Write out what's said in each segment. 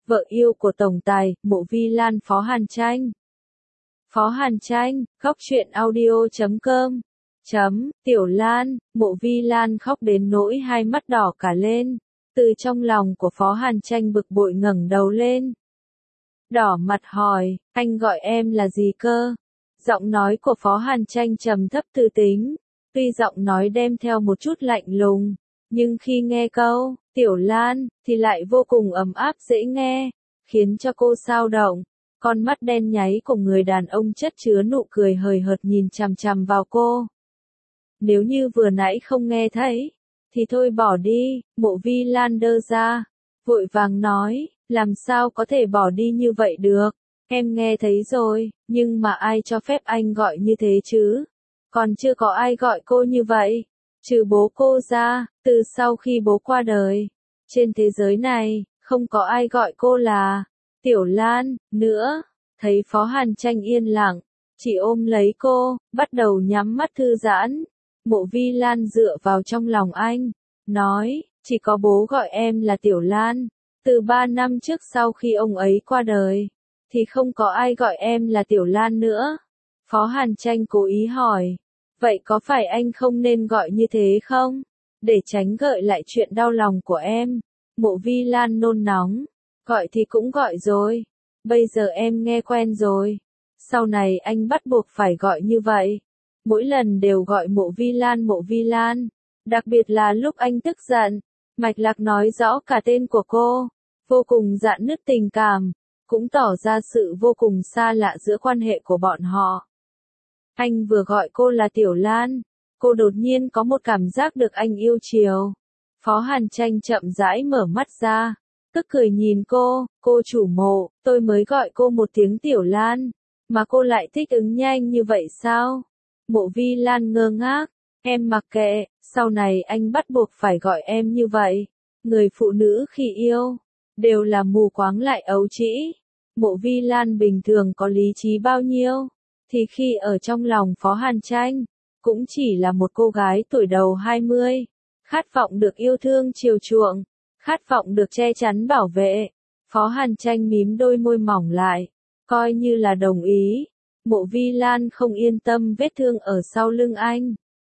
vợ yêu của tổng tài, Mộ Vi Lan Phó Hàn Tranh. Phó Hàn Tranh, góc truyện audio.com. Tiểu Lan, Mộ Vi Lan khóc đến nỗi hai mắt đỏ cả lên, từ trong lòng của Phó Hàn Tranh bực bội ngẩng đầu lên. Đỏ mặt hỏi, anh gọi em là gì cơ? Giọng nói của Phó Hàn Tranh trầm thấp thư tính, tuy giọng nói đem theo một chút lạnh lùng, nhưng khi nghe câu, Tiểu Lan, thì lại vô cùng ấm áp dễ nghe, khiến cho cô xao động. Con mắt đen nháy của người đàn ông chất chứa nụ cười hời hợt nhìn chằm chằm vào cô. Nếu như vừa nãy không nghe thấy, thì thôi bỏ đi, Mộ Vi Lan đơ ra, vội vàng nói, làm sao có thể bỏ đi như vậy được, em nghe thấy rồi, nhưng mà ai cho phép anh gọi như thế chứ, còn chưa có ai gọi cô như vậy, trừ bố cô ra, từ sau khi bố qua đời, trên thế giới này, không có ai gọi cô là Tiểu Lan nữa. Thấy Phó Hàn Tranh yên lặng, chỉ ôm lấy cô, bắt đầu nhắm mắt thư giãn. Mộ Vi Lan dựa vào trong lòng anh, nói, chỉ có bố gọi em là Tiểu Lan. Từ 3 năm trước sau khi ông ấy qua đời, thì không có ai gọi em là Tiểu Lan nữa. Phó Hàn Tranh cố ý hỏi, vậy có phải anh không nên gọi như thế không? Để tránh gợi lại chuyện đau lòng của em. Mộ Vi Lan nôn nóng, gọi thì cũng gọi rồi. Bây giờ em nghe quen rồi. Sau này anh bắt buộc phải gọi như vậy. Mỗi lần đều gọi Mộ Vi Lan, Mộ Vi Lan. Đặc biệt là lúc anh tức giận, mạch lạc nói rõ cả tên của cô. Vô cùng rạn nứt tình cảm, cũng tỏ ra sự vô cùng xa lạ giữa quan hệ của bọn họ. Anh vừa gọi cô là Tiểu Lan, cô đột nhiên có một cảm giác được anh yêu chiều. Phó Hàn Tranh chậm rãi mở mắt ra, tức cười nhìn cô chủ Mộ, tôi mới gọi cô một tiếng Tiểu Lan, mà cô lại thích ứng nhanh như vậy sao? Mộ Vi Lan ngơ ngác, em mặc kệ, sau này anh bắt buộc phải gọi em như vậy. Người phụ nữ khi yêu, đều là mù quáng lại ấu trĩ. Mộ Vi Lan bình thường có lý trí bao nhiêu, thì khi ở trong lòng Phó Hàn Tranh, cũng chỉ là một cô gái tuổi đầu 20, khát vọng được yêu thương chiều chuộng, khát vọng được che chắn bảo vệ. Phó Hàn Tranh mím đôi môi mỏng lại, coi như là đồng ý. Mộ Vi Lan không yên tâm vết thương ở sau lưng anh.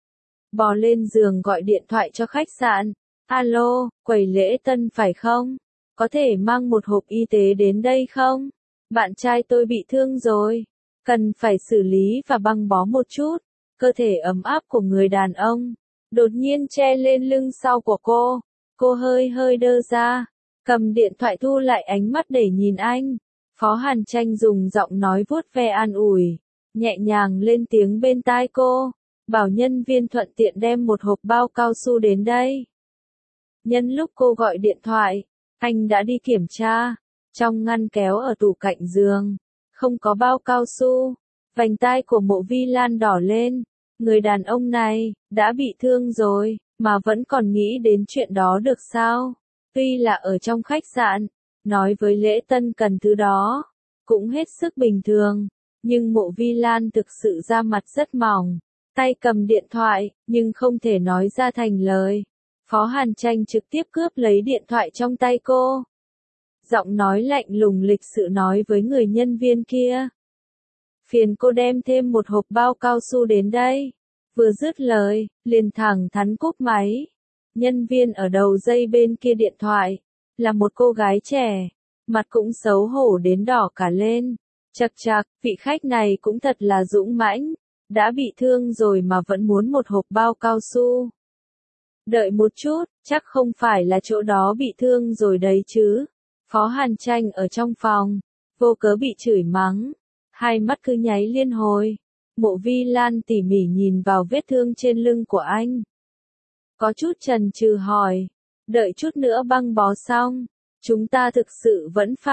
Bò lên giường gọi điện thoại cho khách sạn. Alo, quầy lễ tân phải không? Có thể mang một hộp y tế đến đây không? Bạn trai tôi bị thương rồi. Cần phải xử lý và băng bó một chút. Cơ thể ấm áp của người đàn ông đột nhiên che lên lưng sau của cô. Cô hơi hơi đơ ra, cầm điện thoại thu lại ánh mắt để nhìn anh. Phó Hàn Tranh dùng giọng nói vuốt ve an ủi, nhẹ nhàng lên tiếng bên tai cô, bảo nhân viên thuận tiện đem một hộp bao cao su đến đây. Nhân lúc cô gọi điện thoại, anh đã đi kiểm tra, trong ngăn kéo ở tủ cạnh giường, không có bao cao su. Vành tai của Mộ Vi Lan đỏ lên, người đàn ông này, đã bị thương rồi, mà vẫn còn nghĩ đến chuyện đó được sao? Tuy là ở trong khách sạn, nói với lễ tân cần thứ đó, cũng hết sức bình thường, nhưng Mộ Vi Lan thực sự da mặt rất mỏng, tay cầm điện thoại, nhưng không thể nói ra thành lời. Phó Hàn Tranh trực tiếp cướp lấy điện thoại trong tay cô. Giọng nói lạnh lùng lịch sự nói với người nhân viên kia. Phiền cô đem thêm một hộp bao cao su đến đây. Vừa dứt lời, liền thẳng thắn cúp máy. Nhân viên ở đầu dây bên kia điện thoại, là một cô gái trẻ, mặt cũng xấu hổ đến đỏ cả lên. Chậc chậc, vị khách này cũng thật là dũng mãnh, đã bị thương rồi mà vẫn muốn một hộp bao cao su. Đợi một chút, chắc không phải là chỗ đó bị thương rồi đấy chứ. Phó Hàn Tranh ở trong phòng, vô cớ bị chửi mắng, hai mắt cứ nháy liên hồi. Mộ Vi Lan tỉ mỉ nhìn vào vết thương trên lưng của anh. Có chút chần chừ hỏi, đợi chút nữa băng bó xong, chúng ta thực sự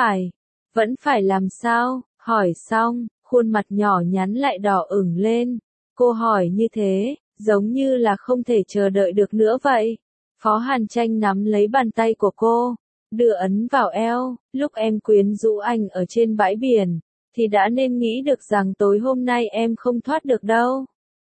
vẫn phải làm sao? Hỏi xong, khuôn mặt nhỏ nhắn lại đỏ ửng lên. Cô hỏi như thế, giống như là không thể chờ đợi được nữa vậy. Phó Hàn Tranh nắm lấy bàn tay của cô, đưa ấn vào eo. Lúc em quyến rũ anh ở trên bãi biển, thì đã nên nghĩ được rằng tối hôm nay em không thoát được đâu.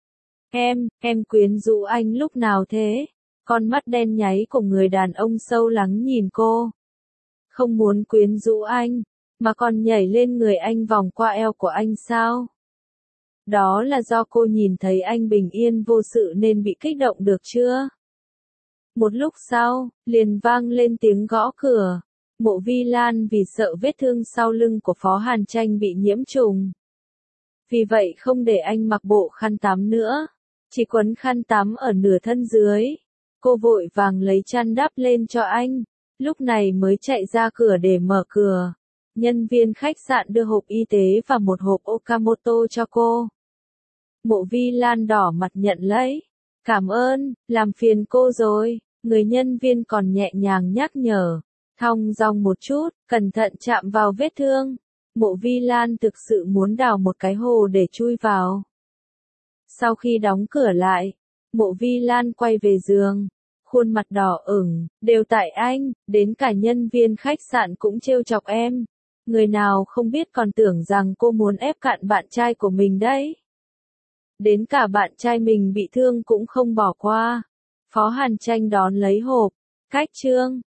Em quyến rũ anh lúc nào thế? Con mắt đen nháy của người đàn ông sâu lắng nhìn cô. Không muốn quyến rũ anh, mà còn nhảy lên người anh vòng qua eo của anh sao? Đó là do cô nhìn thấy anh bình yên vô sự nên bị kích động được chưa? Một lúc sau, liền vang lên tiếng gõ cửa. Mộ Vi Lan vì sợ vết thương sau lưng của Phó Hàn Tranh bị nhiễm trùng. Vì vậy không để anh mặc bộ khăn tắm nữa, chỉ quấn khăn tắm ở nửa thân dưới. Cô vội vàng lấy chăn đắp lên cho anh, lúc này mới chạy ra cửa để mở cửa. Nhân viên khách sạn đưa hộp y tế và một hộp Okamoto cho cô. Mộ Vi Lan đỏ mặt nhận lấy. Cảm ơn, làm phiền cô rồi, người nhân viên còn nhẹ nhàng nhắc nhở. Thong dong một chút, cẩn thận chạm vào vết thương. Mộ Vi Lan thực sự muốn đào một cái hồ để chui vào. Sau khi đóng cửa lại, Mộ Vi Lan quay về giường. Khuôn mặt đỏ ửng, đều tại anh, đến cả nhân viên khách sạn cũng trêu chọc em. Người nào không biết còn tưởng rằng cô muốn ép cạn bạn trai của mình đấy. Đến cả bạn trai mình bị thương cũng không bỏ qua. Phó Hàn Tranh đón lấy hộp. Cách chương